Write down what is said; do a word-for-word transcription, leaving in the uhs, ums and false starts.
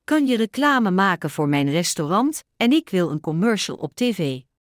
Kun je reclame maken voor mijn restaurant en ik wil een commercial op tv?